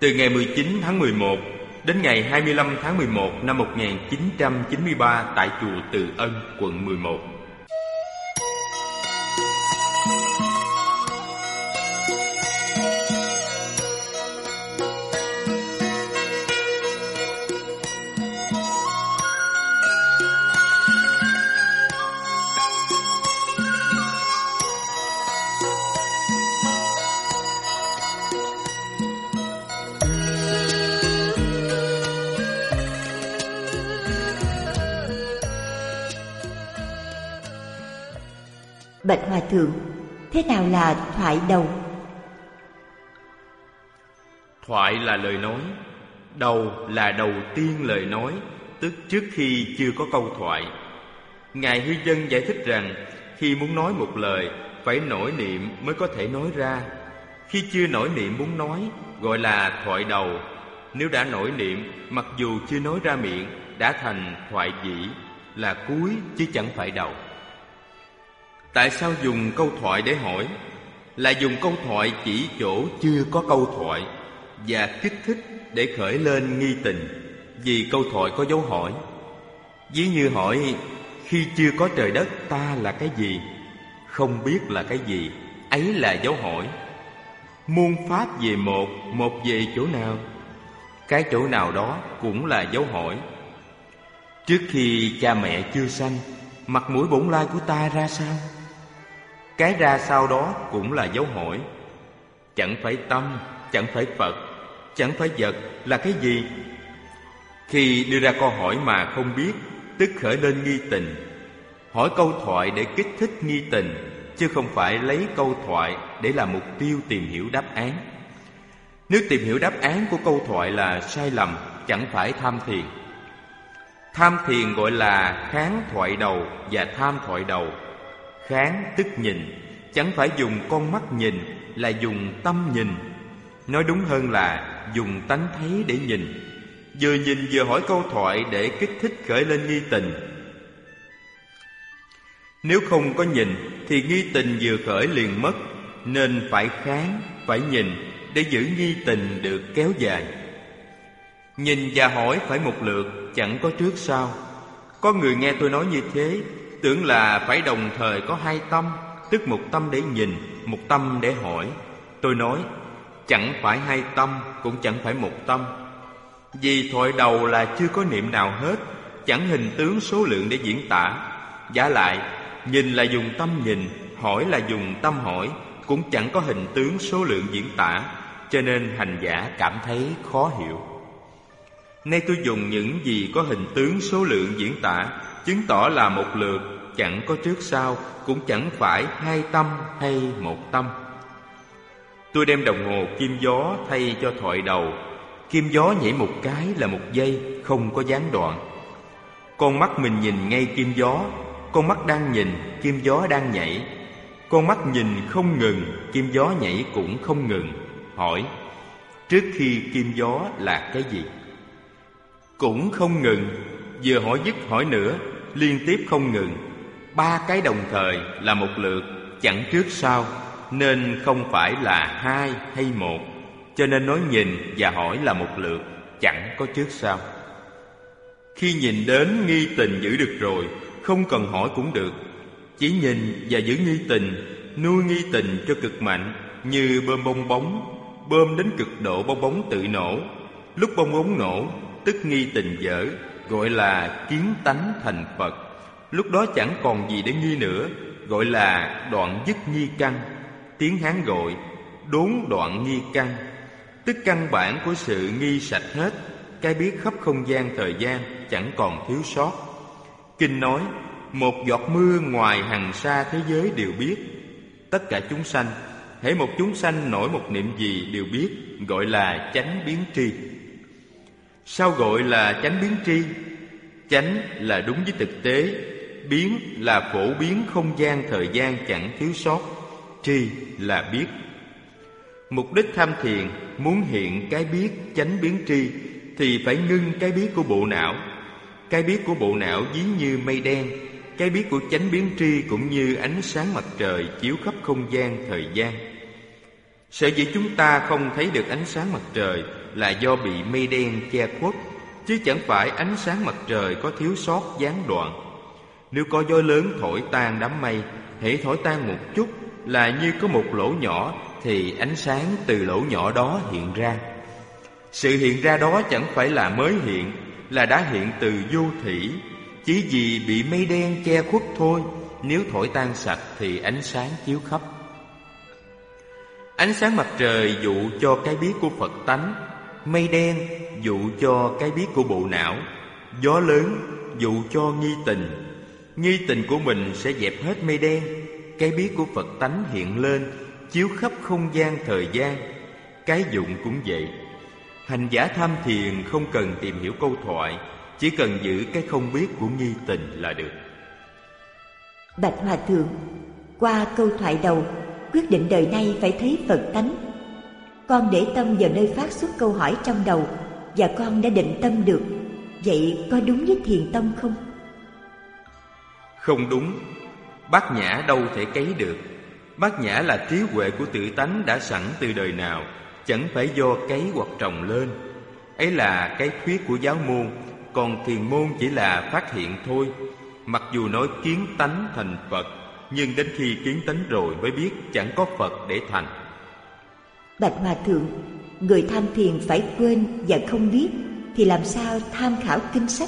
Từ ngày 19 tháng 11 đến ngày 25 tháng 11 năm 1993 tại chùa Từ Ân, quận 11. Bạch Hòa Thượng, thế nào là thoại đầu? Thoại là lời nói, đầu là đầu tiên lời nói, tức trước khi chưa có câu thoại. Ngài Hư Dân giải thích rằng khi muốn nói một lời phải nổi niệm mới có thể nói ra. Khi chưa nổi niệm muốn nói gọi là thoại đầu. Nếu đã nổi niệm mặc dù chưa nói ra miệng đã thành thoại dĩ, là cuối chứ chẳng phải đầu. Tại sao dùng câu thoại để hỏi? Là dùng câu thoại chỉ chỗ chưa có câu thoại và kích thích để khởi lên nghi tình, vì câu thoại có dấu hỏi. Ví như hỏi: khi chưa có trời đất ta là cái gì? Không biết là cái gì, ấy là dấu hỏi. Muôn pháp về một, một về chỗ nào? Cái chỗ nào đó cũng là dấu hỏi. Trước khi cha mẹ chưa sanh, mặt mũi bổn lai của ta ra sao? Cái ra sao đó cũng là dấu hỏi. Chẳng phải tâm, chẳng phải Phật, chẳng phải vật, là cái gì? Khi đưa ra câu hỏi mà không biết, tức khởi lên nghi tình. Hỏi câu thoại để kích thích nghi tình, chứ không phải lấy câu thoại để làm mục tiêu tìm hiểu đáp án. Nếu tìm hiểu đáp án của câu thoại là sai lầm, chẳng phải tham thiền. Tham thiền gọi là kháng thoại đầu và tham thoại đầu. Kháng tức nhìn, chẳng phải dùng con mắt nhìn, là dùng tâm nhìn. Nói đúng hơn là dùng tánh thấy để nhìn. Vừa nhìn vừa hỏi câu thoại để kích thích khởi lên nghi tình. Nếu không có nhìn thì nghi tình vừa khởi liền mất, nên phải kháng, phải nhìn để giữ nghi tình được kéo dài. Nhìn và hỏi phải một lượt, chẳng có trước sau. Có người nghe tôi nói như thế, tưởng là phải đồng thời có hai tâm, tức một tâm để nhìn, một tâm để hỏi. Tôi nói, chẳng phải hai tâm, cũng chẳng phải một tâm. Vì thoại đầu là chưa có niệm nào hết, chẳng hình tướng số lượng để diễn tả. Vả lại, nhìn là dùng tâm nhìn, hỏi là dùng tâm hỏi, cũng chẳng có hình tướng số lượng diễn tả, cho nên hành giả cảm thấy khó hiểu. Nay tôi dùng những gì có hình tướng số lượng diễn tả, chứng tỏ là một lượt, chẳng có trước sau, cũng chẳng phải hai tâm hay một tâm. Tôi đem đồng hồ kim gió thay cho thoại đầu. Kim gió nhảy một cái là một giây, không có gián đoạn. Con mắt mình nhìn ngay kim gió, con mắt đang nhìn, kim gió đang nhảy. Con mắt nhìn không ngừng, kim gió nhảy cũng không ngừng. Hỏi, trước khi kim gió là cái gì? Cũng không ngừng, vừa hỏi dứt hỏi nữa, liên tiếp không ngừng. Ba cái đồng thời là một lượt, chẳng trước sau, nên không phải là hai hay một. Cho nên nói nhìn và hỏi là một lượt, chẳng có trước sau. Khi nhìn đến nghi tình giữ được rồi, không cần hỏi cũng được. Chỉ nhìn và giữ nghi tình, nuôi nghi tình cho cực mạnh, như bơm bong bóng. Bơm đến cực độ bong bóng tự nổ. Lúc bong bóng nổ, tức nghi tình dở, gọi là kiến tánh thành Phật. Lúc đó chẳng còn gì để nghi nữa, gọi là đoạn dứt nghi căn. Tiếng Hán gọi đốn đoạn nghi căn, tức căn bản của sự nghi sạch hết. Cái biết khắp không gian thời gian, chẳng còn thiếu sót. Kinh nói, một giọt mưa ngoài hằng sa thế giới đều biết. Tất cả chúng sanh, hễ một chúng sanh nổi một niệm gì đều biết, gọi là chánh biến tri. Sao gọi là chánh biến tri? Chánh là đúng với thực tế, biến là phổ biến không gian thời gian chẳng thiếu sót, tri là biết. Mục đích tham thiền muốn hiện cái biết chánh biến tri thì phải ngưng cái biết của bộ não. Cái biết của bộ não ví như mây đen, cái biết của chánh biến tri cũng như ánh sáng mặt trời chiếu khắp không gian thời gian. Sở dĩ chúng ta không thấy được ánh sáng mặt trời là do bị mây đen che khuất, chứ chẳng phải ánh sáng mặt trời có thiếu sót gián đoạn. Nếu có gió lớn thổi tan đám mây, hễ thổi tan một chút là như có một lỗ nhỏ, thì ánh sáng từ lỗ nhỏ đó hiện ra. Sự hiện ra đó chẳng phải là mới hiện, là đã hiện từ vô thỉ, chỉ vì bị mây đen che khuất thôi. Nếu thổi tan sạch thì ánh sáng chiếu khắp. Ánh sáng mặt trời dụ cho cái biết của Phật tánh, mây đen dụ cho cái biết của bộ não, gió lớn dụ cho nghi tình. Nghi tình của mình sẽ dẹp hết mây đen, cái biết của Phật tánh hiện lên, chiếu khắp không gian thời gian. Cái dụng cũng vậy. Hành giả tham thiền không cần tìm hiểu câu thoại, chỉ cần giữ cái không biết của nghi tình là được. Bạch Hòa Thượng, qua câu thoại đầu, quyết định đời nay phải thấy Phật tánh. Con để tâm vào nơi phát xuất câu hỏi trong đầu, và con đã định tâm được. Vậy có đúng với thiền tông không? Không đúng. Bát nhã đâu thể cấy được. Bát nhã là trí huệ của tự tánh đã sẵn từ đời nào, chẳng phải do cấy hoặc trồng lên. Ấy là cái thuyết của giáo môn, còn thiền môn chỉ là phát hiện thôi. Mặc dù nói kiến tánh thành Phật, nhưng đến khi kiến tánh rồi mới biết chẳng có Phật để thành. Bạch Hòa Thượng, người tham thiền phải quên và không biết, thì làm sao tham khảo kinh sách?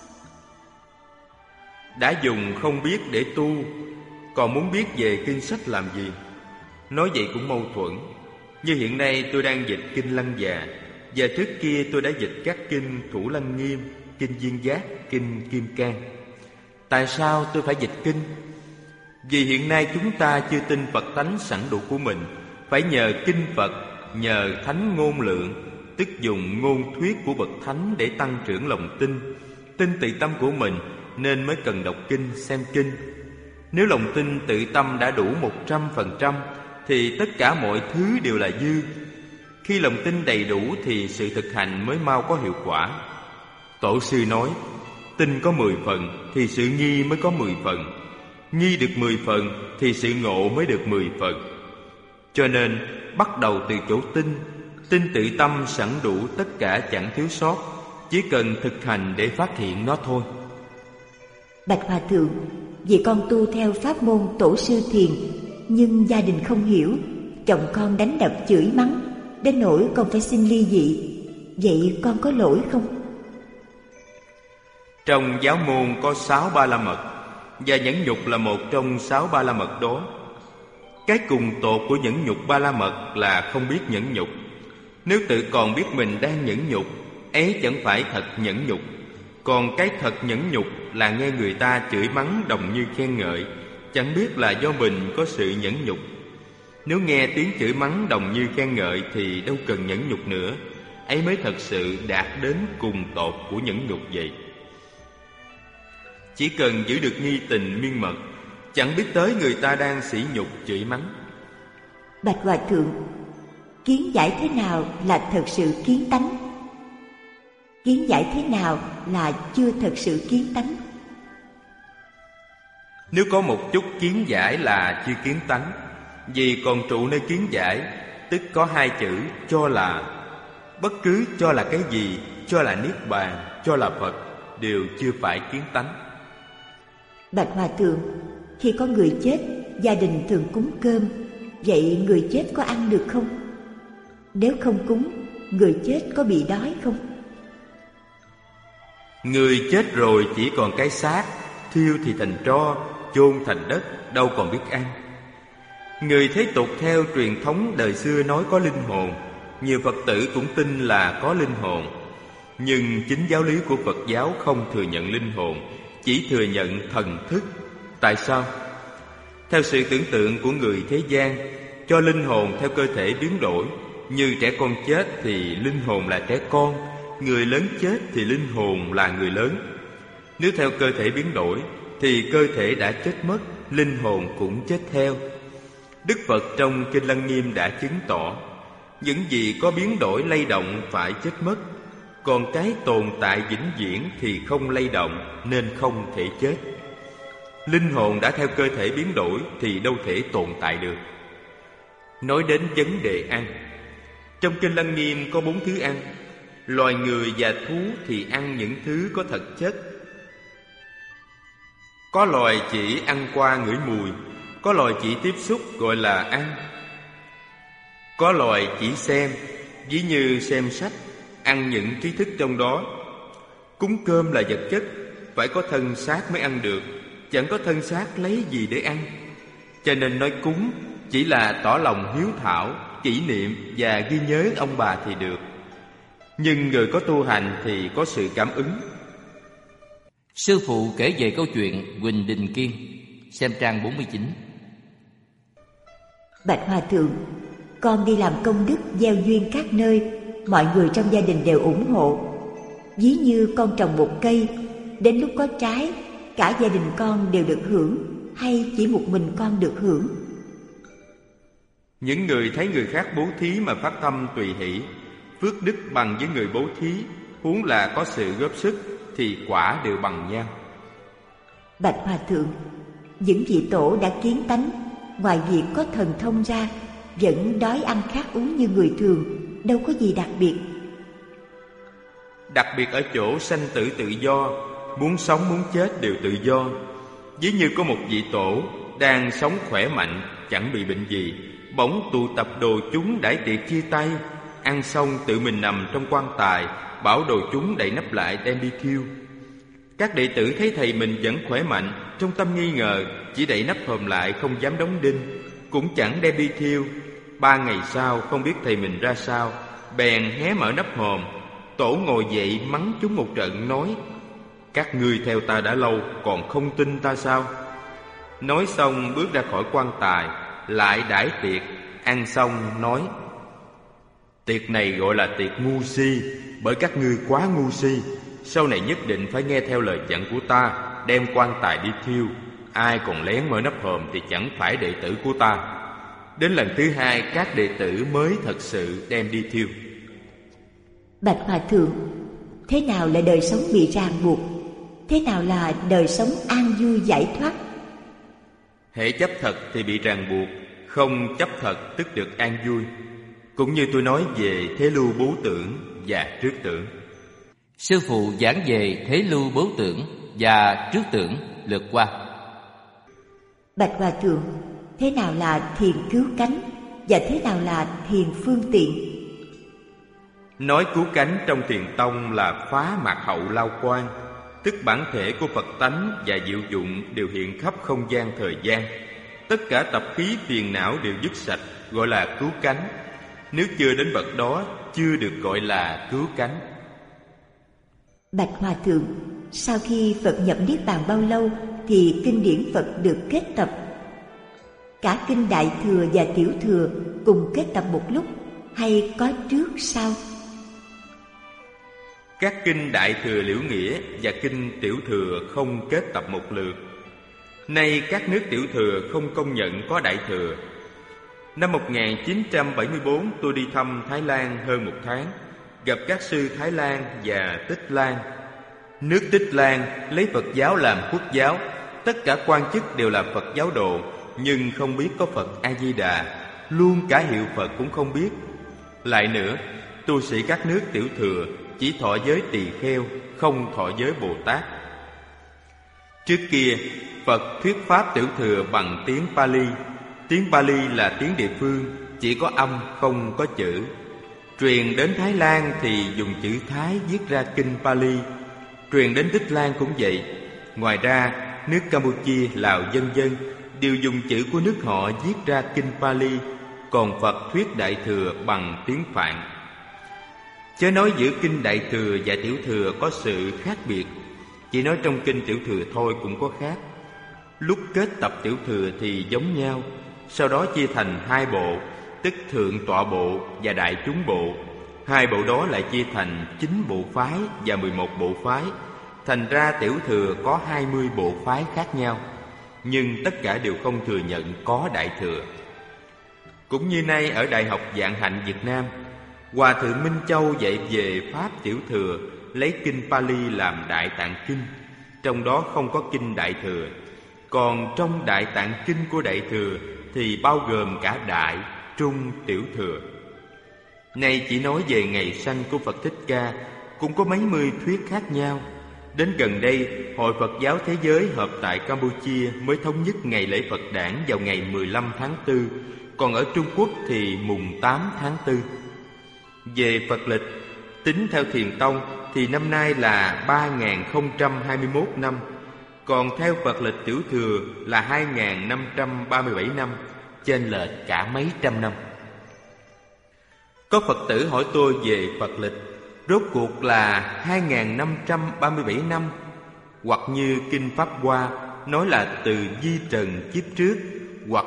Đã dùng không biết để tu, còn muốn biết về kinh sách làm gì? Nói vậy cũng mâu thuẫn. Như hiện nay tôi đang dịch kinh Lăng Già, và trước kia tôi đã dịch các kinh Thủ Lăng Nghiêm, kinh Viên Giác, kinh Kim Cang. Tại sao tôi phải dịch kinh? Vì hiện nay chúng ta chưa tin Phật tánh sẵn đủ của mình, phải nhờ kinh Phật, nhờ thánh ngôn lượng, tức dùng ngôn thuyết của bậc thánh để tăng trưởng lòng tin, tin tự tâm của mình, nên mới cần đọc kinh, xem kinh. Nếu lòng tin tự tâm đã đủ 100%, thì tất cả mọi thứ đều là dư. Khi lòng tin đầy đủ thì sự thực hành mới mau có hiệu quả. Tổ sư nói, tin có 10 phần thì sự nghi mới có 10 phần, nghi được 10 phần thì sự ngộ mới được 10 phần. Cho nên bắt đầu từ chỗ tin tự tâm sẵn đủ tất cả chẳng thiếu sót, chỉ cần thực hành để phát hiện nó thôi. Bạch Hòa Thượng, vì con tu theo pháp môn tổ sư thiền, nhưng gia đình không hiểu, chồng con đánh đập chửi mắng, đến nỗi con phải xin ly dị. Vậy con có lỗi không? Trong giáo môn có 6 ba la mật, và nhẫn nhục là một trong 6 ba la mật đó. Cái cùng tột của nhẫn nhục ba la mật là không biết nhẫn nhục. Nếu tự còn biết mình đang nhẫn nhục, ấy chẳng phải thật nhẫn nhục. Còn cái thật nhẫn nhục là nghe người ta chửi mắng đồng như khen ngợi, chẳng biết là do mình có sự nhẫn nhục. Nếu nghe tiếng chửi mắng đồng như khen ngợi thì đâu cần nhẫn nhục nữa. Ấy mới thật sự đạt đến cùng tột của nhẫn nhục vậy. Chỉ cần giữ được nghi tình miên mật, chẳng biết tới người ta đang sỉ nhục chửi mắng. Bạch Hòa Thượng, kiến giải thế nào là thật sự kiến tánh? Kiến giải thế nào là chưa thật sự kiến tánh? Nếu có một chút kiến giải là chưa kiến tánh, vì còn trụ nơi kiến giải, tức có 2 chữ cho là. Bất cứ cho là cái gì, cho là Niết Bàn, cho là Phật, đều chưa phải kiến tánh. Bạch Hòa Thượng, khi có người chết, gia đình thường cúng cơm, vậy người chết có ăn được không? Nếu không cúng, người chết có bị đói không? Người chết rồi chỉ còn cái xác, thiêu thì thành tro, chôn thành đất, đâu còn biết ăn. Người thế tục theo truyền thống đời xưa nói có linh hồn, nhiều Phật tử cũng tin là có linh hồn. Nhưng chính giáo lý của Phật giáo không thừa nhận linh hồn, chỉ thừa nhận thần thức. Tại sao? Theo sự tưởng tượng của người thế gian, cho linh hồn theo cơ thể biến đổi. Như trẻ con chết thì linh hồn là trẻ con, người lớn chết thì linh hồn là người lớn. Nếu theo cơ thể biến đổi thì cơ thể đã chết mất, linh hồn cũng chết theo. Đức Phật trong Kinh Lăng Nghiêm đã chứng tỏ, những gì có biến đổi lay động phải chết mất, còn cái tồn tại vĩnh viễn thì không lay động nên không thể chết. Linh hồn đã theo cơ thể biến đổi thì đâu thể tồn tại được. Nói đến vấn đề ăn, trong Kinh Lăng Nghiêm có 4 thứ ăn. Loài người và thú thì ăn những thứ có thực chất. Có loài chỉ ăn qua ngửi mùi, có loài chỉ tiếp xúc gọi là ăn. Có loài chỉ xem, ví như xem sách, ăn những trí thức trong đó. Cúng cơm là vật chất, phải có thân xác mới ăn được, chẳng có thân xác lấy gì để ăn. Cho nên nói cúng chỉ là tỏ lòng hiếu thảo, kỷ niệm và ghi nhớ ông bà thì được. Nhưng người có tu hành thì có sự cảm ứng. Sư phụ kể về câu chuyện Huỳnh Đình Kiên, xem trang 49. Bạch Hòa Thượng, con đi làm công đức gieo duyên các nơi, mọi người trong gia đình đều ủng hộ. Ví như con trồng một cây, đến lúc có trái, cả gia đình con đều được hưởng, hay chỉ một mình con được hưởng? Những người thấy người khác bố thí mà phát tâm tùy hỷ, phước đức bằng với người bố thí, huống là có sự góp sức, thì quả đều bằng nhau. Bạch Hòa Thượng, những vị tổ đã kiến tánh, ngoài việc có thần thông ra, vẫn đói ăn khát uống như người thường, đâu có gì đặc biệt. Đặc biệt ở chỗ sanh tử tự do, muốn sống muốn chết đều tự do. Ví như có một vị tổ đang sống khỏe mạnh, chẳng bị bệnh gì, bỗng tụ tập đồ chúng đãi tiệc chia tay, ăn xong tự mình nằm trong quan tài, bảo đồ chúng đậy nắp lại đem đi thiêu. Các đệ tử thấy thầy mình vẫn khỏe mạnh, trong tâm nghi ngờ, chỉ đậy nắp hòm lại không dám đóng đinh, cũng chẳng đem đi thiêu. 3 ngày sau không biết thầy mình ra sao, bèn hé mở nắp hòm. Tổ ngồi dậy mắng chúng một trận, nói: các ngươi theo ta đã lâu, còn không tin ta sao? Nói xong bước ra khỏi quan tài, lại đãi tiệc. Ăn xong nói: tiệc này gọi là tiệc ngu si, bởi các ngươi quá ngu si. Sau này nhất định phải nghe theo lời dặn của ta, đem quan tài đi thiêu. Ai còn lén mở nắp hòm thì chẳng phải đệ tử của ta. Đến lần thứ 2, các đệ tử mới thật sự đem đi thiêu. Bạch Hòa Thượng, thế nào là đời sống bị ràng buộc? Thế nào là đời sống an vui giải thoát? Hễ chấp thật thì bị ràng buộc, không chấp thật tức được an vui. Cũng như tôi nói về thế lưu bố tưởng và trước tưởng. Sư phụ giảng về thế lưu bố tưởng và trước tưởng lượt qua. Bạch Hòa Thượng, thế nào là thiền cứu cánh và thế nào là thiền phương tiện? Nói cứu cánh trong thiền tông là phá mạc hậu lao quan, tức bản thể của Phật tánh và diệu dụng đều hiện khắp không gian thời gian. Tất cả tập khí phiền não đều dứt sạch, gọi là cứu cánh. Nếu chưa đến bậc đó, chưa được gọi là cứu cánh. Bạch Hòa Thượng, sau khi Phật nhập Niết Bàn bao lâu thì kinh điển Phật được kết tập? Cả kinh Đại Thừa và Tiểu Thừa cùng kết tập một lúc, hay có trước sau? Các kinh Đại Thừa Liễu Nghĩa và kinh Tiểu Thừa không kết tập một lượt. Nay các nước Tiểu Thừa không công nhận có Đại Thừa. Năm 1974 tôi đi thăm Thái Lan hơn 1 tháng, gặp các sư Thái Lan và Tích Lan. Nước Tích Lan lấy Phật giáo làm quốc giáo, tất cả quan chức đều là Phật giáo đồ, nhưng không biết có Phật A-di-đà, luôn cả hiệu Phật cũng không biết. Lại nữa, tu sĩ các nước Tiểu Thừa chỉ thọ giới tỳ kheo, không thọ giới Bồ Tát. Trước kia, Phật thuyết pháp Tiểu Thừa bằng tiếng Pali. Tiếng Pali là tiếng địa phương, chỉ có âm không có chữ. Truyền đến Thái Lan thì dùng chữ Thái viết ra kinh Pali. Truyền đến Tích Lan cũng vậy. Ngoài ra, nước Campuchia, Lào vân vân đều dùng chữ của nước họ viết ra kinh Pali, còn Phật thuyết Đại Thừa bằng tiếng Phạn. Chớ nói giữa kinh Đại Thừa và Tiểu Thừa có sự khác biệt, chỉ nói trong kinh Tiểu Thừa thôi cũng có khác. Lúc kết tập Tiểu Thừa thì giống nhau, sau đó chia thành 2 bộ, tức Thượng Tọa Bộ và Đại Chúng Bộ. 2 bộ đó lại chia thành 9 bộ phái và 11 bộ phái. Thành ra Tiểu Thừa có 20 bộ phái khác nhau, nhưng tất cả đều không thừa nhận có Đại Thừa. Cũng như nay ở Đại học Vạn Hạnh Việt Nam, Hòa Thượng Minh Châu dạy về Pháp Tiểu Thừa, lấy kinh Pali làm Đại Tạng Kinh, trong đó không có kinh Đại Thừa. Còn trong Đại Tạng Kinh của Đại Thừa thì bao gồm cả Đại, trung tiểu thừa. Này chỉ nói về ngày sanh của Phật Thích Ca, cũng có mấy mươi thuyết khác nhau. Đến gần đây, Hội Phật giáo Thế giới họp tại Campuchia mới thống nhất ngày lễ Phật đản vào ngày 15 tháng 4, còn ở Trung Quốc thì mùng 8 tháng 4. Về Phật lịch, tính theo Thiền Tông thì năm nay là 3021 năm, còn theo Phật lịch tiểu thừa là 2537 năm, chênh lệch cả mấy trăm năm. Có Phật tử hỏi tôi về Phật lịch, rốt cuộc là 2537 năm, hoặc như Kinh Pháp Hoa nói là từ Di Trần kiếp trước, hoặc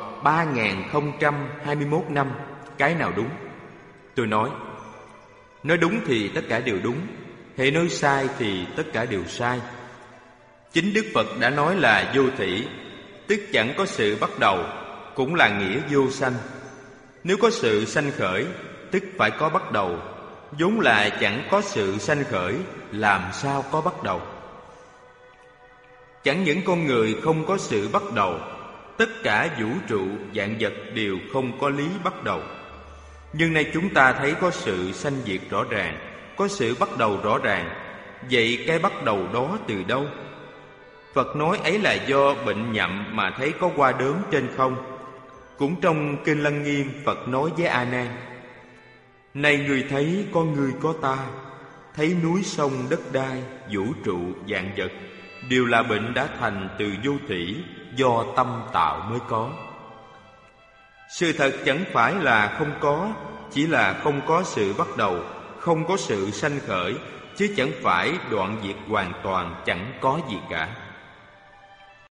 3021 năm, cái nào đúng? Tôi nói đúng thì tất cả đều đúng, hễ nói sai thì tất cả đều sai. Chính Đức Phật đã nói là vô thỉ, tức chẳng có sự bắt đầu, cũng là nghĩa vô sanh. Nếu có sự sanh khởi, tức phải có bắt đầu, vốn là chẳng có sự sanh khởi, làm sao có bắt đầu? Chẳng những con người không có sự bắt đầu, tất cả vũ trụ vạn vật đều không có lý bắt đầu. Nhưng nay chúng ta thấy có sự sanh diệt rõ ràng, có sự bắt đầu rõ ràng. Vậy cái bắt đầu đó từ đâu? Phật nói ấy là do bệnh nhậm mà thấy có hoa đốm trên không. Cũng trong Kinh Lăng Nghiêm, Phật nói với A Nan: này người thấy con người có ta, thấy núi sông đất đai, vũ trụ vạn vật đều là bệnh đã thành từ vô thỉ, do tâm tạo mới có. Sự thật chẳng phải là không có, chỉ là không có sự bắt đầu, không có sự sanh khởi, chứ chẳng phải đoạn diệt hoàn toàn chẳng có gì cả.